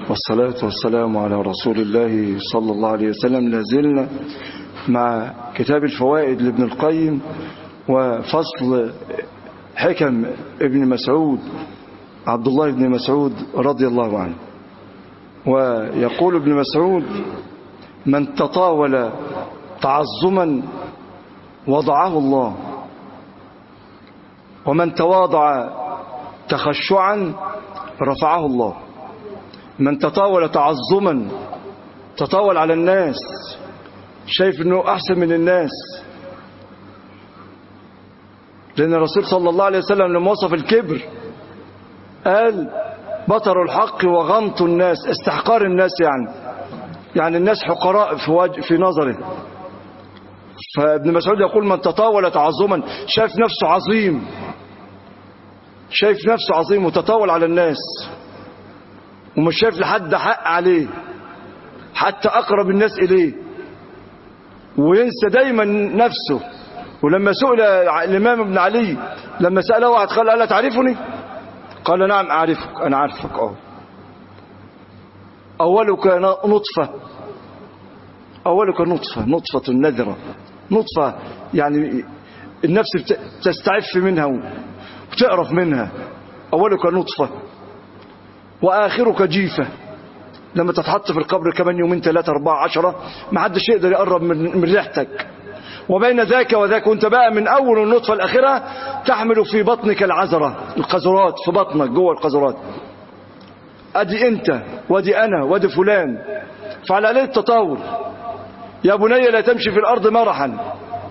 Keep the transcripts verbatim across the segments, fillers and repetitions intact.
والصلاة والسلام على رسول الله صلى الله عليه وسلم. لازلنا مع كتاب الفوائد لابن القيم وفصل حكم ابن مسعود عبد الله بن مسعود رضي الله عنه. ويقول ابن مسعود: من تطاول تعظما وضعه الله، ومن تواضع تخشعا رفعه الله. من تطاول تعظما، تطاول على الناس، شايف انه احسن من الناس، لان الرسول صلى الله عليه وسلم لما وصف الكبر قال: بطر الحق وغمط الناس، استحقار الناس، يعني يعني الناس حقراء في, وجه في نظره. فابن مسعود يقول: من تطاول تعظما، شايف نفسه عظيم، شايف نفسه عظيم وتطاول على الناس ومش شايف لحد حق عليه حتى أقرب الناس إليه، وينسى دايما نفسه. ولما سئل الإمام ابن علي لما سأله واحد قال: ألا تعرفني؟ قال: نعم أعرفك، أنا عارفك. أه أولك نطفة، أولك نطفة، نطفة نذرة، نطفة يعني النفس تستعف منها وتعرف منها. أولك نطفة وآخرك جيفة، لما تتحط في القبر كمان يومين ثلاثة أربعة عشرة ما حدش يقدر يقرب من ريحتك. وبين ذاك وذاك، وانت بقى من أول النطفة الأخيرة تحمل في بطنك العذرة، القذرات في بطنك جوه القذرات. أدي أنت ودي أنا ودي فلان. فعلى عليه التطاول: يا بني لا تمشي في الأرض مرحا.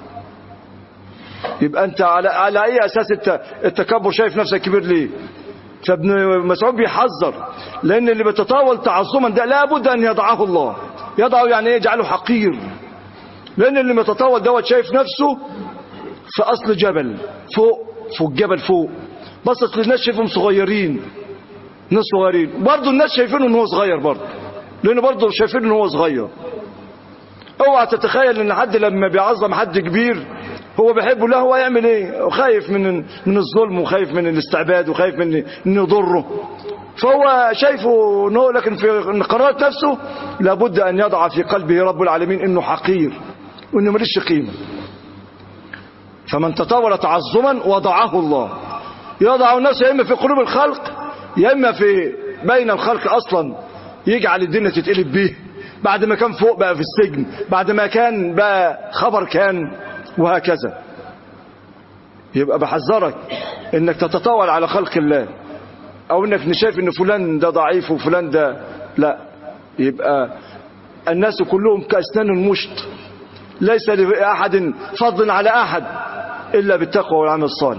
يبقى أنت على, على أي أساس التكبر؟ شايف نفسك كبير ليه؟ فابن مسعود بيحذر، لأن اللي بيتطاول تعظما ده لابد أن يضعه الله. يضعه يعني ايه؟ يجعله حقير. لأن اللي بيتطاول دوت شايف نفسه في أصل جبل فوق، فوق الجبل فوق، بصت للناس شايفهم صغيرين، ناس صغيرين برضه، الناس شايفينه ان هو صغير برضه، لأنه برضه شايفين ان هو صغير. اوعى تتخيل ان حد لما بيعظم حد كبير هو بيحبه، لا، هو يعمل ايه؟ وخايف من من الظلم، وخايف من الاستعباد، وخايف من انه يضره. فهو شايفه انه، لكن في قرارات نفسه لابد ان يضع في قلبه رب العالمين انه حقير وانه مليش قيمه. فمن تطاول تعظما وضعه الله. يضع الناس يا اما في قلوب الخلق يا اما في بين الخلق اصلا، يجعل الدنيا تتقلب به. بعد ما كان فوق بقى في السجن، بعد ما كان بقى خبر كان، وهكذا. يبقى بحذرك انك تتطاول على خلق الله، او انك شايف ان فلان ده ضعيف وفلان ده لا. يبقى الناس كلهم كأسنان المشط، ليس لأحد فضل على أحد إلا بالتقوى والعمل الصالح.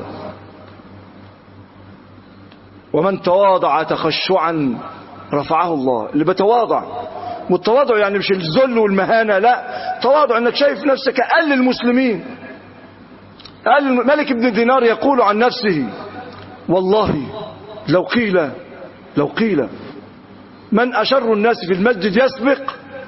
ومن تواضع تخشعا رفعه الله. اللي بتواضع، والتواضع يعني مش الذل والمهانة، لا، تواضع انك شايف نفسك أقل المسلمين. قال مالك بن دينار يقول عن نفسه: والله لو قيل لو قيل من أشر الناس في المسجد يسبق،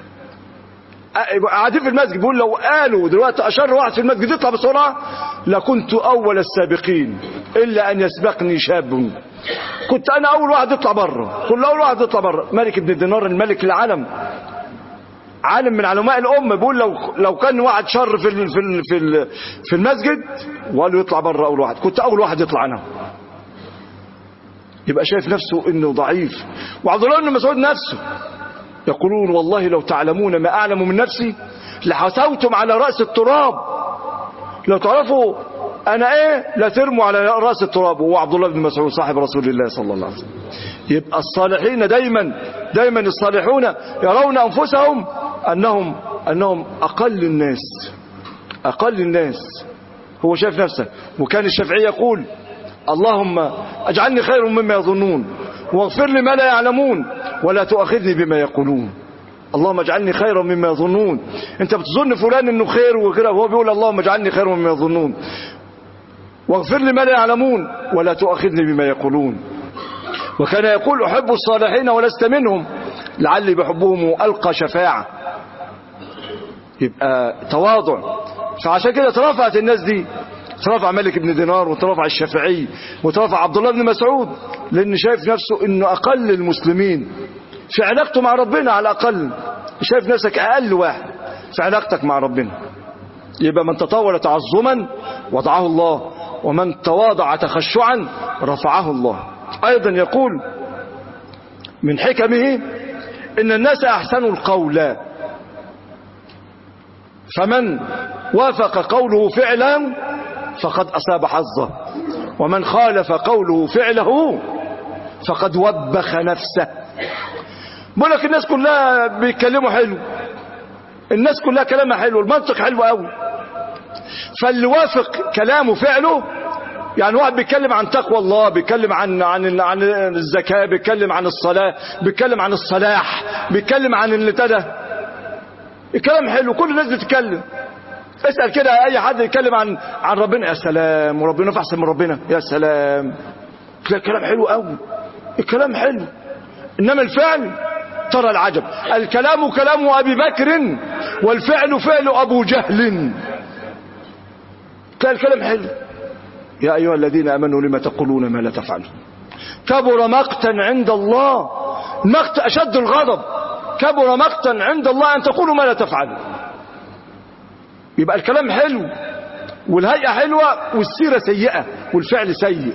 قاعدين في المسجد بيقول لو قالوا دلوقتي أشر واحد في المسجد يطلع بسرعة لكنت أول السابقين إلا أن يسبقني شاب. كنت أنا أول واحد يطلع بره، كل أول واحد يطلع بره. مالك بن دينار الملك العالم، عالم من علماء الأمة، بيقول لو لو كان واحد شر في ال في ال في, ال في المسجد وقالوا يطلع بره أول واحد، كنت أول واحد يطلع أنا. يبقى شايف نفسه إنه ضعيف. وعبد الله بن مسعود نفسه يقولون: والله لو تعلمون ما أعلم من نفسي لحسوتم على رأس التراب. لو تعرفوا أنا إيه لا ترموا على رأس التراب. وهو عبد الله بن مسعود صاحب رسول الله صلى الله عليه وسلم. يبقى الصالحين دايما دايما الصالحون يرون أنفسهم أنهم أنهم أقل الناس، أقل الناس. هو شايف نفسه. وكان الشافعي يقول: اللهم اجعلني خير مما يظنون واغفر لي ما لا يعلمون ولا تؤاخذني بما يقولون. اللهم اجعلني خيرا مما يظنون. انت بتظن فلان انه خير وكده، وهو بيقول اللهم اجعلني خيرا مما يظنون واغفر لي ما لا يعلمون ولا تؤاخذني بما يقولون. وكان يقول: احب الصالحين ولست منهم لعلي بحبهم القى شفاعه. يبقى تواضع. فعشان كده ترفعت الناس دي، ترفع مالك بن دينار وترفع الشافعي وترفع عبد الله بن مسعود، لأن شايف نفسه إنه أقل المسلمين. في علاقته مع ربنا على الأقل، شايف نفسك أقل واحد في علاقتك مع ربنا. يبقى من تطاول تعظما وضعه الله، ومن تواضع تخشعا رفعه الله. أيضا يقول من حكمه إن الناس أحسنوا القول، فمن وافق قوله فعلا فقد أصاب حظه، ومن خالف قوله فعله فقد وبخ نفسه. بقول لك الناس كلها بيتكلموا حلو، الناس كلها كلامها حلو، المنطق حلو قوي، فاللي وافق كلامه فعله، يعني واحد بيتكلم عن تقوى الله، بيتكلم عن عن عن الزكاة، بيتكلم عن الصلاة، بيتكلم عن الصلاح، بيتكلم عن اللي تده، الكلام حلو، كل الناس بتتكلم. اسأل كده اي حد يتكلم عن عن ربنا، يا سلام، وربنا احسن من ربنا، يا سلام، الكلام حلو قوي، الكلام حلو. انما الفعل ترى العجب، الكلام كلام ابي بكر والفعل فعل ابو جهل. كان الكلام حلو، يا ايها الذين امنوا لما تقولون ما لا تفعلون، كبر مقتا عند الله، مقت اشد الغضب، كبر مقتا عند الله ان تقولوا ما لا تفعلون. يبقى الكلام حلو والهيئة حلوة والسيرة سيئة والفعل سيء.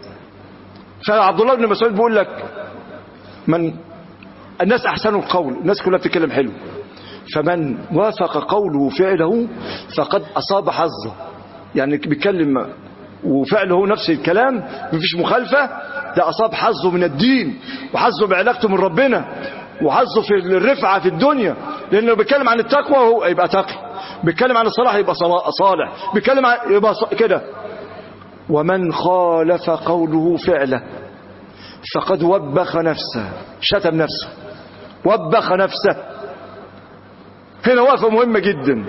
فعبد الله بن مسعود بيقول لك من الناس أحسنوا القول، الناس كلها بتتكلم حلو، فمن وافق قوله فعله فقد أصاب حظه، يعني بيتكلم وفعله نفس الكلام مفيش مخالفة، ده أصاب حظه من الدين، وحظه بعلاقته من ربنا، وحظه في الرفعة في الدنيا، لأنه بيتكلم عن التقوى هو يبقى تقي، بيتكلم عن الصلاح يبقى صالح، بيتكلم عن يبقى كده. ومن خالف قوله فعله فقد وبخ نفسه، شتم نفسه، وبخ نفسه. هنا وقفة مهمة جدا.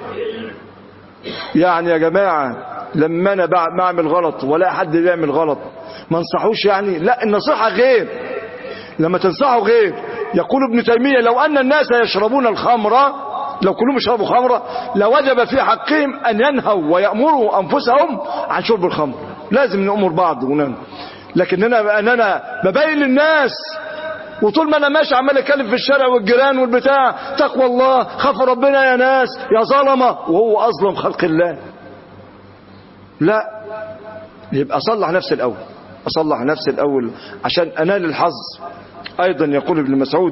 يعني يا جماعة لما أنا بعمل غلط ولا حد بيعمل غلط ما انصحوش، يعني لا، النصيحة غير، لما تنصحه غير. يقول ابن تيمية لو أن الناس يشربون الخمر، لو كلهم يشربوا خمرة لوجب في حقهم أن ينهوا ويأمروا أنفسهم عن شرب الخمر، لازم نأمر بعض وننهى. لكن أنا أنا ببين للناس، وطول ما أنا ماشي عمال أتكلم في الشارع والجيران والبتاع تقوى الله، خاف ربنا يا ناس يا ظلمة، وهو أظلم خلق الله. لا، يبقى أصلح نفسي الأول، أصلح نفسي الأول عشان أنال الحظ. أيضا يقول ابن مسعود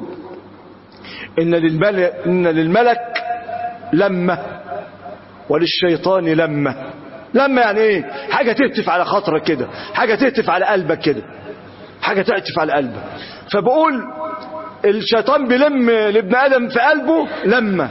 إن للملك, إن للملك لمة وللشيطان لمة. لمة يعني إيه؟ حاجة تهتف على خاطرك كده، حاجة تهتف على قلبك كده، حاجة تهتف على قلبك. فبقول الشيطان بيلم لابن آدم في قلبه لمة،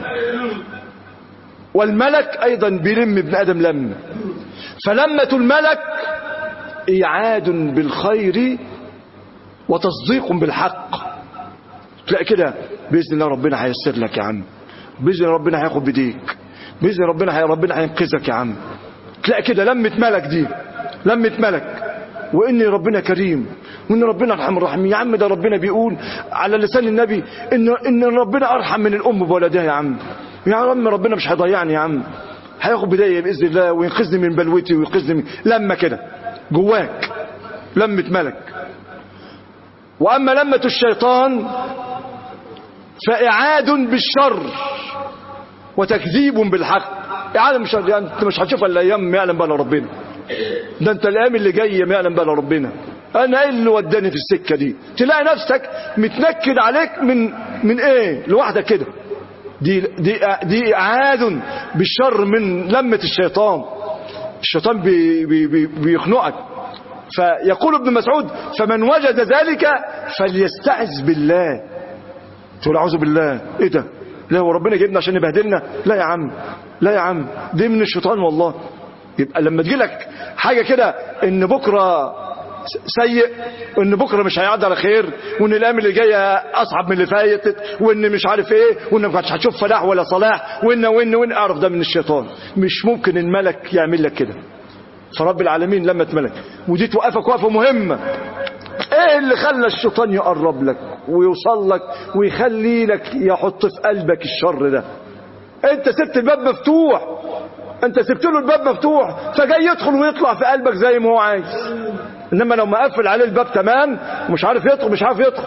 والملك أيضا بيلم ابن آدم لمة. فلمة الملك إيعاد بالخير وتصديق بالحق. تلاقي كده بإذن الله ربنا هيسر لك يا عم، بإذن الله ربنا هياخد بديك، بإذن الله ربنا هي ربنا هينقذك يا عم. تلاقي كده لمة ملك، دي لمة ملك، وإن ربنا كريم، وإن ربنا أرحم الراحمين. يا عم ده ربنا بيقول على لسان النبي إن إن ربنا أرحم من الأم بولدها يا عم. يا عم ربنا مش هيضيعني يا عم، هياخد بداية بإذن الله وينقذني من بلوتي وينقذني من لما كده جواك لمة ملك. وأما لمة الشيطان فإعاد بالشر وتكذيب بالحق. إعادة بالشر، يعني أنت مش هتشوف إلا أيام ما يعلم بها ربنا، ده أنت الأيام اللي جاية ما يعلم بها ربنا. أنا إيه اللي وداني في السكة دي؟ تلاقي نفسك متنكد عليك من من إيه لوحدك كده. دي دي دي إعادة بالشر من لمة الشيطان. الشيطان بي بي بي بيخنقك. فيقول ابن مسعود فمن وجد ذلك فليستعذ بالله. تقول اعوذ بالله، ايه ده؟ لا هو ربنا جايبنا عشان يبهدلنا؟ لا يا عم، لا يا عم، دي من الشيطان والله. يبقى لما تجيلك حاجه كده ان بكره سيء، وان بكره مش هيعدي على خير، وان الايام اللي جايه اصعب من اللي فاتت، وان مش عارف ايه، وان مش هتشوف فلاح ولا صلاح، وان وان وان اعرف ده من الشيطان. مش ممكن الملك يعمل لك كده. فرب العالمين لما تملك، ودي توقفك وقفه مهمه. ايه اللي خلى الشيطان يقرب لك ويوصل لك ويخلي لك يحط في قلبك الشر ده؟ انت سبت الباب مفتوح، انت سبت له الباب مفتوح، فجاي يدخل ويطلع في قلبك زي ما هو عايز. انما لو ما قفل عليه الباب تمام ومش عارف يدخل، مش عارف يدخل.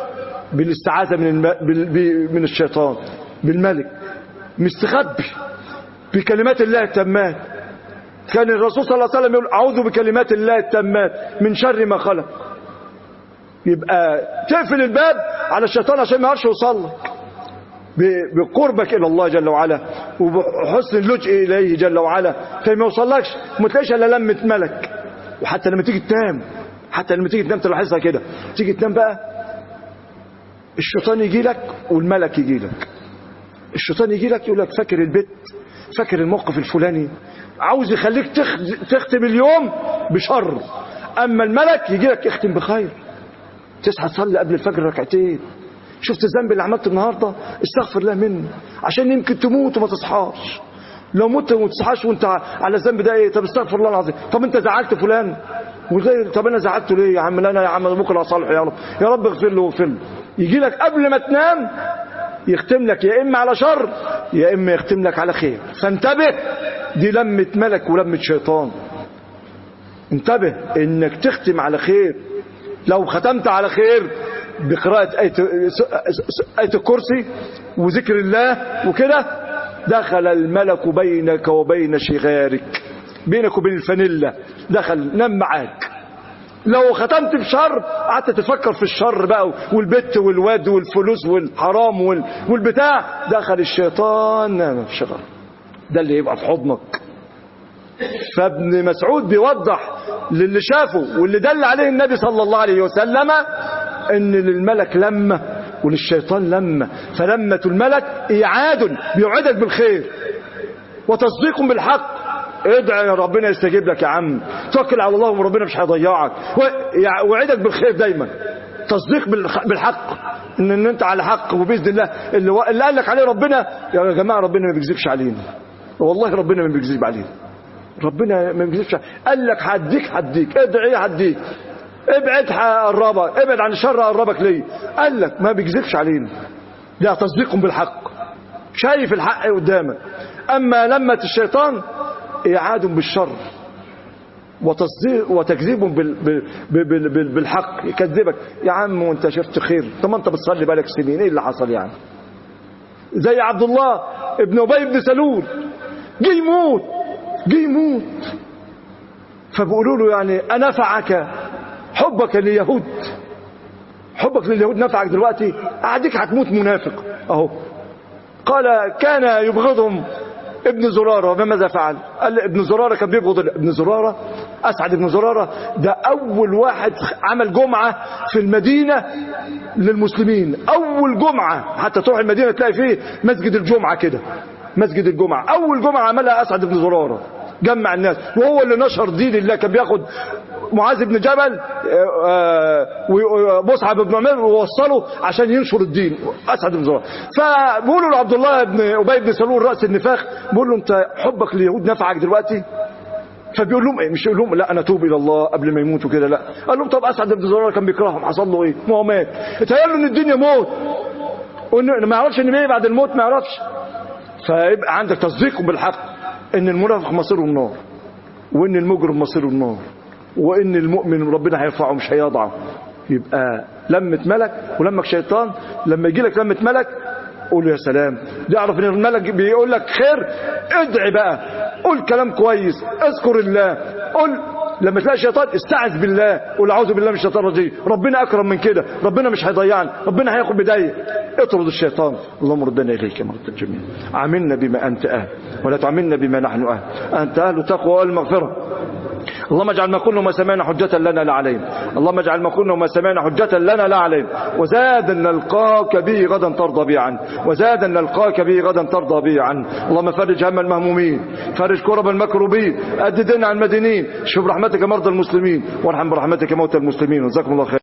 بالاستعاذة من الم... بال... من الشيطان بالملك، مستخبي بكلمات الله التامات. كان الرسول صلى الله عليه وسلم يقول أعوذ بكلمات الله التامات من شر ما خلق. يبقى تقفل الباب على الشيطان عشان ما يعرفش يوصل لك بقربك إلى الله جل وعلا وبحسن اللجئ إليه جل وعلا، فما يوصلكش وما تلاقيش إلا لمة ملك. وحتى لما تيجي تنام، حتى لما تيجي تنام تلاحظها كده، تيجي تنام بقى الشيطان يجي لك والملك يجي لك. الشيطان يجي لك يقول لك فاكر البيت، فاكر الموقف الفلاني، عاوز يخليك تختم اليوم بشر. أما الملك يجي لك يختم بخير، تصحى تصلي قبل الفجر ركعتين، شفت الذنب اللي عملته النهارده استغفر الله منه عشان يمكن تموت وما تصحاش. لو مت وما تصحاش وانت على الذنب ده ايه؟ طب استغفر الله العظيم. طب انت زعلت فلان وغير، طب انا زعلته ليه يا عم؟ لا انا يا عم بكره اصالحه يا رب، يا رب اغفر له واغفر له. يجي لك قبل ما تنام يختم لك يا اما على شر يا اما يختم لك على خير. فانتبه، دي لمة ملك ولمة شيطان. انتبه انك تختم على خير. لو ختمت على خير بقراءة آية آية الكرسي وذكر الله وكده، دخل الملك بينك وبين شغارك، بينك وبين الفانيلا، دخل نام معاك. لو ختمت بشر قعدت تفكر في الشر بقى والبت والواد والفلوس والحرام والبتاع، دخل الشيطان نام في الشغار، ده اللي يبقى في حضنك. فابن مسعود بيوضح للي شافه واللي دل عليه النبي صلى الله عليه وسلم ان للملك لمة وللشيطان لمة. فلمة الملك إيعاد، بيوعدك بالخير وتصديق بالحق. ادعي ربنا يستجيب لك يا عم، توكل على الله وربنا مش هيضيعك، وعدك بالخير دايما. تصديق بالحق ان, إن انت على حق، وباذن الله اللي, اللي قال لك عليه ربنا. يا جماعه ربنا ما بيكذبش علينا، والله ربنا ما بيكذب علينا، ربنا ما بيكذبش. قال لك هديك هديك، ادعي هديك، ابعد هقربك، ابعد عن الشر هقربك ليه. قال لك ما بيكذبش علينا، ده تصديق بالحق، شايف الحق قدامك. اما لمة الشيطان إعاد بالشر وتصديق وتكذيب بالحق، يكذبك يا عم وانت شفت خير، طب ما انت بتصلي بالك سنين، ايه اللي حصل يعني؟ زي عبد الله ابن ابي بن سلول، جه يموت جه يموت فبيقولوا له يعني أنفعك حبك لليهود؟ حبك لليهود نفعك دلوقتي؟ أعديك هتموت منافق اهو. قال كان يبغضهم ابن زرارة، فماذا فعل؟ قال ابن زرارة كان بيبغض ابن زرارة، أسعد ابن زرارة ده أول واحد عمل جمعة في المدينة للمسلمين. أول جمعة، حتى تروح المدينة تلاقي فيه مسجد الجمعة كده، مسجد الجمعة أول جمعة عملها أسعد ابن زرارة، جمع الناس، وهو اللي نشر دين الله. كان بياخد معاذ بن جبل ومصعب بن عمير ووصله عشان ينشر الدين، أسعد بن زرارة. فبيقولوا لعبد الله بن أبي بن سلول رأس النفاق، بيقول له أنت حبك لليهود نفعك دلوقتي؟ فبيقول لهم ايه؟ مش يقول لهم لا انا توب الى الله قبل ما يموتوا كده، لا. قال لهم طب اسعد بن زرارة كان بيكرههم، حصل له ايه؟ ما هو مات، اتهيأ له ان الدنيا موت، وان ما يعرفش ان ايه بعد الموت، ما يعرفش. فيبقى عندك تصديق بالحق ان المنافق مصيره النار، وان المجرم مصيره النار، وان المؤمن ربنا هيرفعه مش هيضعه. يبقى لمة ملك ولمك شيطان. لما يجي لك لمة ملك قول يا سلام، تعرف ان الملك بيقول لك خير، ادعي بقى، قول كلام كويس، اذكر الله، قول. لما تلاقي شيطان استعذ بالله، قول اعوذ بالله من الشيطان الرجيم، ربنا اكرم من كده، ربنا مش هيضيعني، ربنا هياخد بدايه. اطرد الشيطان. اللهم ردنا اليك مرة الجميع، عاملنا بما انت اهل ولا تعاملنا بما نحن اهل، انت اهل التقوى والمغفره. اللهم اجعل ما قلنا وما سمعنا حجة لنا لا علينا، اللهم اجعل ما قلنا وما سمعنا حجة لنا لا علينا، وزادا نلقاك به غدا ترضى به عنه، وزادا نلقاك به غدا ترضى به عنه. اللهم فرج هم المهمومين، فرج كرب المكروبين، أد دين عن المدينين، شوف برحمتك مرضى المسلمين، وارحم برحمتك موتى المسلمين. وجزاكم الله خير.